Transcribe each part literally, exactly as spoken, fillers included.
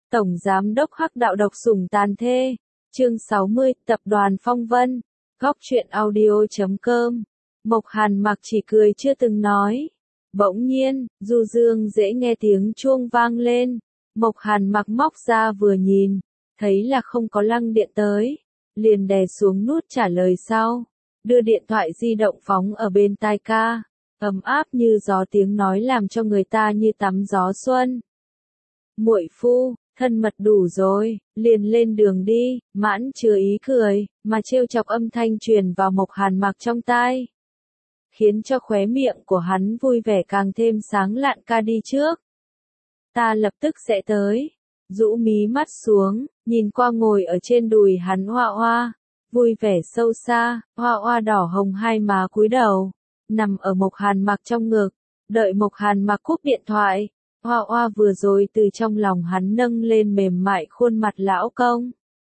Tổng Giám đốc Hắc Đạo độc sủng tàn thê. Chương sáu mươi, Tập đoàn Phong Vân. Góc truyện audio chấm com. Mộc Hàn Mặc chỉ cười chưa từng nói. Bỗng nhiên, du dương dễ nghe tiếng chuông vang lên. Mộc Hàn Mặc móc ra vừa nhìn, thấy là không có Lăng Điện tới, liền đè xuống nút trả lời sau, đưa điện thoại di động phóng ở bên tai ca, ấm áp như gió tiếng nói làm cho người ta như tắm gió xuân. Muội phu, thân mật đủ rồi, liền lên đường đi, mãn chứa ý cười, mà trêu chọc âm thanh truyền vào Mộc Hàn Mặc trong tai, khiến cho khóe miệng của hắn vui vẻ càng thêm sáng lạn. Ca đi trước. Ta lập tức sẽ tới. Rũ mí mắt xuống, nhìn qua ngồi ở trên đùi hắn Hoa Hoa, vui vẻ sâu xa, Hoa Hoa đỏ hồng hai má cúi đầu, nằm ở Mộc Hàn Mặc trong ngực, đợi Mộc Hàn Mặc cúp điện thoại. Hoa Hoa vừa rồi từ trong lòng hắn nâng lên mềm mại khuôn mặt lão công.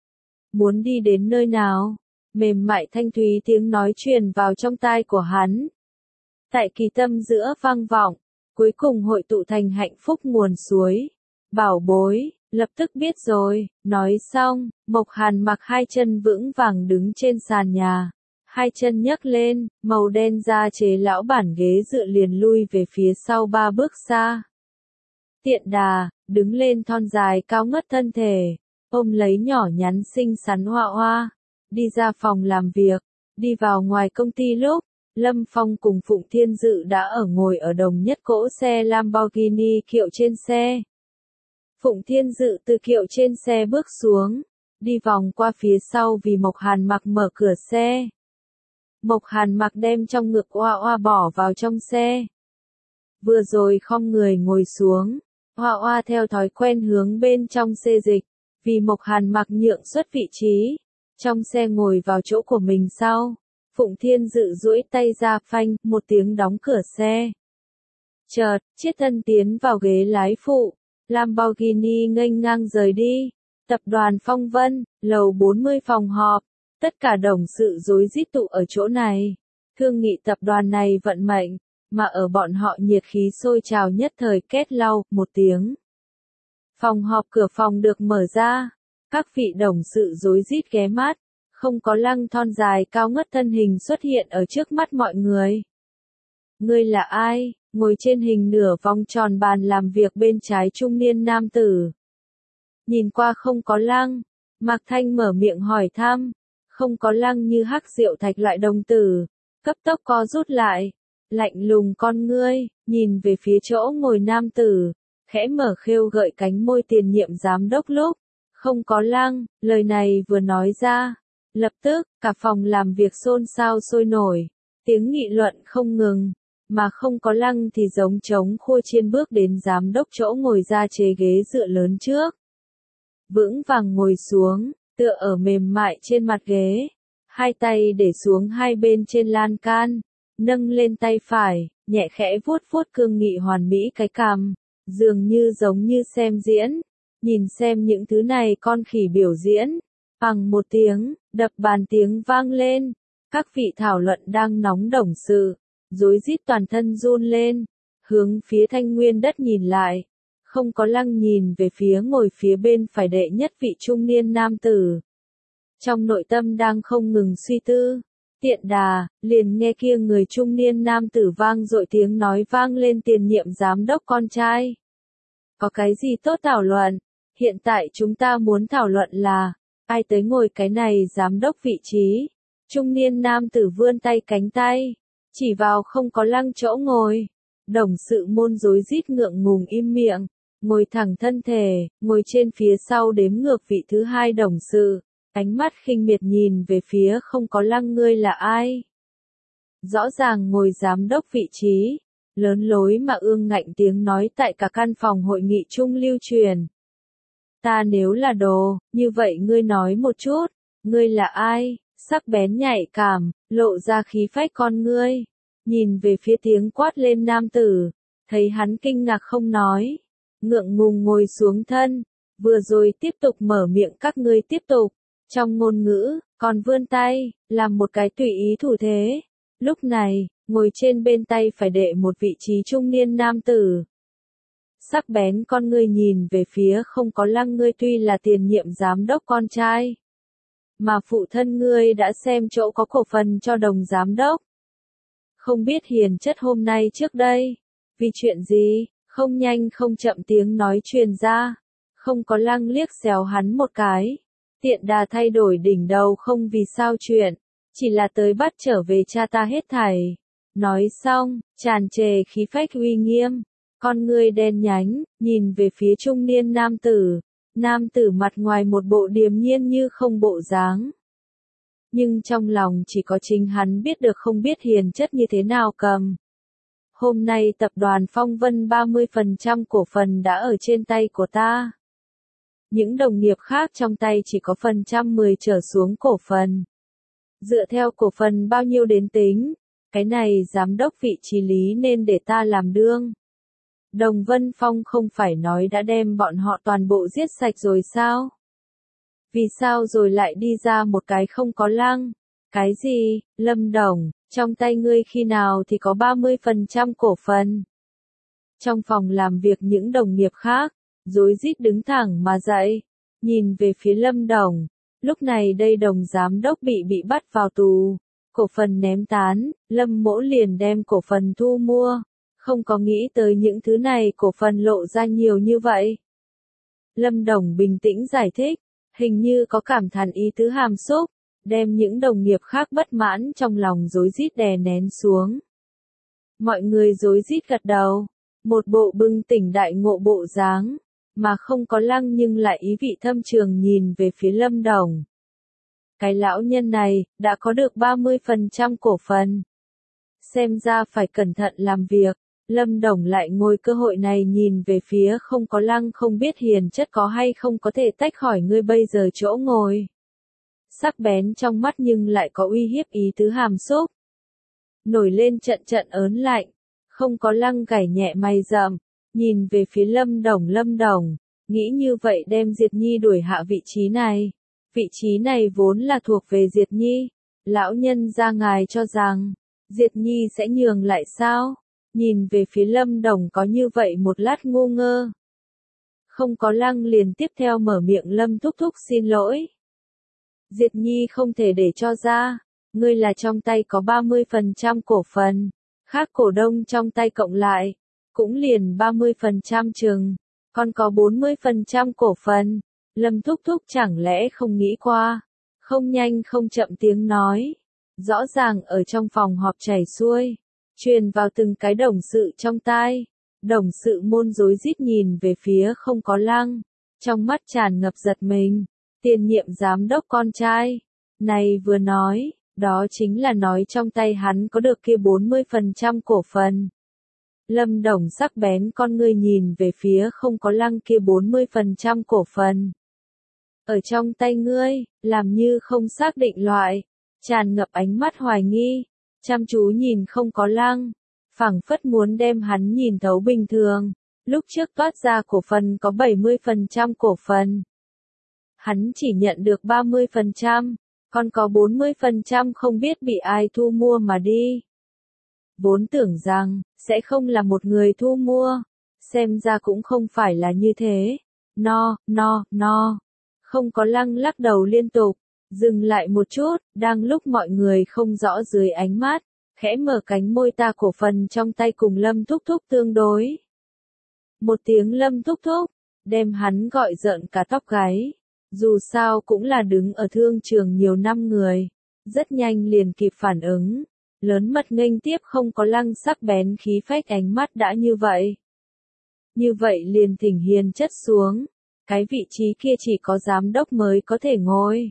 Muốn đi đến nơi nào? Mềm mại thanh thúy tiếng nói truyền vào trong tai của hắn. Tại kỳ tâm giữa vang vọng, cuối cùng hội tụ thành hạnh phúc nguồn suối. Bảo bối, lập tức biết rồi. Nói xong, Mộc Hàn Mặc hai chân vững vàng đứng trên sàn nhà. Hai chân nhấc lên, màu đen da chế lão bản ghế dựa liền lui về phía sau ba bước xa. Tiện đà, đứng lên thon dài cao ngất thân thể, ôm lấy nhỏ nhắn xinh xắn Hoa Hoa, đi ra phòng làm việc, đi vào ngoài công ty lúc, Lâm Phong cùng Phụng Thiên Dự đã ở ngồi ở đồng nhất cỗ xe Lamborghini kiệu trên xe. Phụng Thiên Dự từ kiệu trên xe bước xuống, đi vòng qua phía sau vì Mộc Hàn Mặc mở cửa xe. Mộc Hàn Mặc đem trong ngực Hoa Hoa bỏ vào trong xe. Vừa rồi khom người ngồi xuống, Hoa Hoa theo thói quen hướng bên trong xê dịch, vì Mộc Hàn Mặc nhượng xuất vị trí, trong xe ngồi vào chỗ của mình sau. Phụng Thiên Dự duỗi tay ra phanh, một tiếng đóng cửa xe. Chợt, chiết thân tiến vào ghế lái phụ, Lamborghini nghênh ngang rời đi. Tập đoàn Phong Vân, lầu bốn mươi phòng họp, tất cả đồng sự rối rít tụ ở chỗ này. Thương nghị tập đoàn này vận mệnh, mà ở bọn họ nhiệt khí sôi trào nhất thời két lau, một tiếng. Phòng họp cửa phòng được mở ra, các vị đồng sự rối rít ghé mắt. Không có Lăng thon dài cao ngất thân hình xuất hiện ở trước mắt mọi người. Ngươi là ai? Ngồi trên hình nửa vòng tròn bàn làm việc bên trái trung niên nam tử. Nhìn qua không có Lăng, Mạc Thanh mở miệng hỏi thăm. Không có Lăng như hắc diệu thạch loại đồng tử, cấp tốc co rút lại, lạnh lùng con ngươi, nhìn về phía chỗ ngồi nam tử, khẽ mở khêu gợi cánh môi tiền nhiệm giám đốc lúc. Không có Lăng, lời này vừa nói ra. Lập tức, cả phòng làm việc xôn xao sôi nổi, tiếng nghị luận không ngừng, mà không có Lăng thì giống trống khua chiên bước đến giám đốc chỗ ngồi ra chế ghế dựa lớn trước. Vững vàng ngồi xuống, tựa ở mềm mại trên mặt ghế, hai tay để xuống hai bên trên lan can, nâng lên tay phải, nhẹ khẽ vuốt vuốt cương nghị hoàn mỹ cái cằm, dường như giống như xem diễn, nhìn xem những thứ này con khỉ biểu diễn. Bằng một tiếng, đập bàn tiếng vang lên, các vị thảo luận đang nóng đồng sự, rối rít toàn thân run lên, hướng phía Thanh Nguyên Đất nhìn lại, không có Lăng nhìn về phía ngồi phía bên phải đệ nhất vị trung niên nam tử. Trong nội tâm đang không ngừng suy tư, tiện đà, liền nghe kia người trung niên nam tử vang dội tiếng nói vang lên tiền nhiệm giám đốc con trai. Có cái gì tốt thảo luận, hiện tại chúng ta muốn thảo luận là, ai tới ngồi cái này giám đốc vị trí? Trung niên nam tử vươn tay cánh tay, chỉ vào không có Lăng chỗ ngồi. Đồng sự môn rối rít ngượng ngùng im miệng, ngồi thẳng thân thể, ngồi trên phía sau đếm ngược vị thứ hai đồng sự, ánh mắt khinh miệt nhìn về phía không có Lăng. Ngươi là ai? Rõ ràng ngồi giám đốc vị trí, lớn lối mà ương ngạnh tiếng nói tại cả căn phòng hội nghị chung lưu truyền. Ta nếu là đồ, như vậy ngươi nói một chút, ngươi là ai? Sắc bén nhạy cảm, lộ ra khí phách con ngươi, nhìn về phía tiếng quát lên nam tử, thấy hắn kinh ngạc không nói, ngượng ngùng ngồi xuống thân, vừa rồi tiếp tục mở miệng các ngươi tiếp tục, trong ngôn ngữ, còn vươn tay, làm một cái tùy ý thủ thế. Lúc này, ngồi trên bên tay phải đệ một vị trí trung niên nam tử. Sắc bén con ngươi nhìn về phía không có Lăng, ngươi tuy là tiền nhiệm giám đốc con trai, mà phụ thân ngươi đã xem chỗ có cổ phần cho Đồng giám đốc. Không biết hiền chất hôm nay trước đây, vì chuyện gì, không nhanh không chậm tiếng nói truyền ra, không có Lăng liếc xéo hắn một cái, tiện đà thay đổi đỉnh đầu không vì sao chuyện, chỉ là tới bắt trở về cha ta hết thảy. Nói xong, tràn trề khí phách uy nghiêm, con ngươi đen nhánh, nhìn về phía trung niên nam tử, nam tử mặt ngoài một bộ điềm nhiên như không bộ dáng. Nhưng trong lòng chỉ có chính hắn biết được, không biết hiền chất như thế nào cầm. Hôm nay tập đoàn Phong Vân ba mươi phần trăm cổ phần đã ở trên tay của ta. Những đồng nghiệp khác trong tay chỉ có phần trăm mười trở xuống cổ phần. Dựa theo cổ phần bao nhiêu đến tính, cái này giám đốc vị trí lý nên để ta làm đương. Đồng Vân Phong không phải nói đã đem bọn họ toàn bộ giết sạch rồi sao? Vì sao rồi lại đi ra một cái không có Lăng? Cái gì, Lâm Đồng, trong tay ngươi khi nào thì có ba mươi phần trăm cổ phần? Trong phòng làm việc những đồng nghiệp khác, rối rít đứng thẳng mà dậy, nhìn về phía Lâm Đồng. Lúc này đây Đồng giám đốc bị bị bắt vào tù, cổ phần ném tán, Lâm Mỗ liền đem cổ phần thu mua, không có nghĩ tới những thứ này cổ phần lộ ra nhiều như vậy. Lâm Đồng bình tĩnh giải thích, hình như có cảm thán ý tứ hàm xúc, đem những đồng nghiệp khác bất mãn trong lòng rối rít đè nén xuống. Mọi người rối rít gật đầu, một bộ bừng tỉnh đại ngộ bộ dáng, mà không có Lăng nhưng lại ý vị thâm trường nhìn về phía Lâm Đồng. Cái lão nhân này, đã có được ba mươi phần trăm cổ phần. Xem ra phải cẩn thận làm việc, Lâm Đồng lại ngồi cơ hội này nhìn về phía không có Lăng, không biết hiền chất có hay không có thể tách khỏi ngươi bây giờ chỗ ngồi. Sắc bén trong mắt nhưng lại có uy hiếp ý tứ hàm xúc. Nổi lên trận trận ớn lạnh, không có Lăng gảy nhẹ mày rậm, nhìn về phía Lâm Đồng. Lâm Đồng, nghĩ như vậy đem Diệt Nhi đuổi hạ vị trí này. Vị trí này vốn là thuộc về Diệt Nhi. Lão nhân gia ngài cho rằng, Diệt Nhi sẽ nhường lại sao? Nhìn về phía Lâm Đồng có như vậy một lát ngu ngơ. Không có Lăng liền tiếp theo mở miệng, Lâm thúc thúc xin lỗi. Diệt Nhi không thể để cho ra, ngươi là trong tay có ba mươi phần trăm cổ phần, khác cổ đông trong tay cộng lại, cũng liền ba mươi phần trăm chừng, còn có bốn mươi phần trăm cổ phần. Lâm thúc thúc chẳng lẽ không nghĩ qua, không nhanh không chậm tiếng nói, rõ ràng ở trong phòng họp chảy xuôi, truyền vào từng cái đồng sự trong tai. Đồng sự môn rối rít nhìn về phía không có Lăng, trong mắt tràn ngập giật mình. Tiền nhiệm giám đốc con trai, này vừa nói, đó chính là nói trong tay hắn có được kia bốn mươi phần trăm cổ phần. Lâm Đồng sắc bén con ngươi nhìn về phía không có Lăng, kia bốn mươi phần trăm cổ phần. Ở trong tay ngươi, làm như không xác định loại, tràn ngập ánh mắt hoài nghi, chăm chú nhìn không có Lăng, phảng phất muốn đem hắn nhìn thấu bình thường. Lúc trước toát ra cổ phần có bảy mươi phần trăm cổ phần. Hắn chỉ nhận được ba mươi phần trăm, còn có bốn mươi phần trăm không biết bị ai thu mua mà đi. Vốn tưởng rằng, sẽ không là một người thu mua, xem ra cũng không phải là như thế. No, no, no. Không có Lăng lắc đầu liên tục, dừng lại một chút, đang lúc mọi người không rõ dưới ánh mắt, khẽ mở cánh môi, ta cổ phần trong tay cùng Lâm thúc thúc tương đối. Một tiếng Lâm thúc thúc, đem hắn gọi rợn cả tóc gáy. Dù sao cũng là đứng ở thương trường nhiều năm người, rất nhanh liền kịp phản ứng, lớn mật nghênh tiếp không có Lăng, sắc bén khí phách ánh mắt đã như vậy. Như vậy liền thỉnh hiền chất xuống, cái vị trí kia chỉ có giám đốc mới có thể ngồi.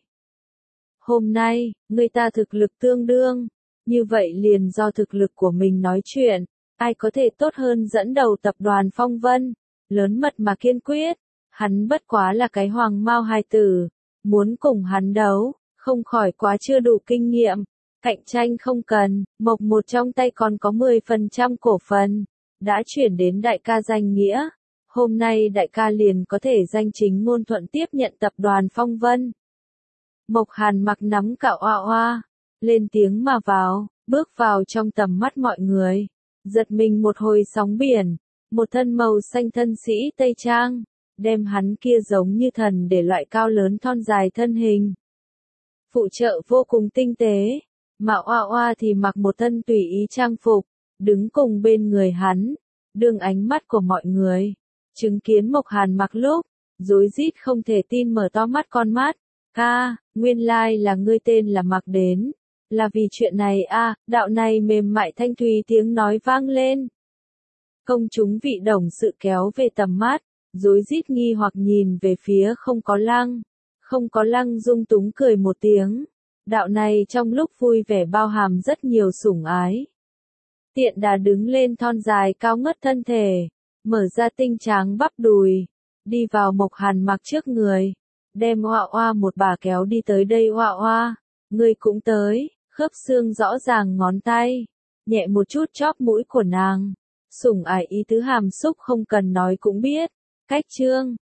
Hôm nay, người ta thực lực tương đương, như vậy liền do thực lực của mình nói chuyện, ai có thể tốt hơn dẫn đầu tập đoàn Phong Vân, lớn mật mà kiên quyết. Hắn bất quá là cái hoàng mao hài tử, muốn cùng hắn đấu, không khỏi quá chưa đủ kinh nghiệm, cạnh tranh không cần. Mộc Một trong tay còn có mười phần trăm cổ phần, đã chuyển đến đại ca danh nghĩa, hôm nay đại ca liền có thể danh chính ngôn thuận tiếp nhận tập đoàn Phong Vân. Mộc Hàn mặc nắm cạo oa oa, lên tiếng mà vào, bước vào trong tầm mắt mọi người, giật mình một hồi sóng biển. một thân màu xanh thân sĩ Tây Trang, đem hắn kia giống như thần để loại cao lớn thon dài thân hình. Phụ trợ vô cùng tinh tế, mà Oa Oa thì mặc một thân tùy ý trang phục, đứng cùng bên người hắn, đương ánh mắt của mọi người. Chứng kiến Mộc Hàn mặc lúc, rối rít không thể tin mở to mắt con mắt. Ca, nguyên lai là ngươi tên là Mặc đến. Là vì chuyện này a, đạo này mềm mại thanh thùy tiếng nói vang lên. Công chúng vị đồng sự kéo về tầm mắt, rối rít nghi hoặc nhìn về phía không có lăng. Không có lăng dung túng cười một tiếng. Đạo này trong lúc vui vẻ bao hàm rất nhiều sủng ái. Tiện đà đứng lên thon dài cao ngất thân thể, mở ra tinh tráng bắp đùi, đi vào Mộc Hàn mặc trước người, đem Oa Oa một bà kéo đi tới đây. Oa Oa, ngươi cũng tới, khớp xương rõ ràng ngón tay, nhẹ một chút chóp mũi của nàng, sủng ái ý tứ hàm xúc không cần nói cũng biết. Cách chương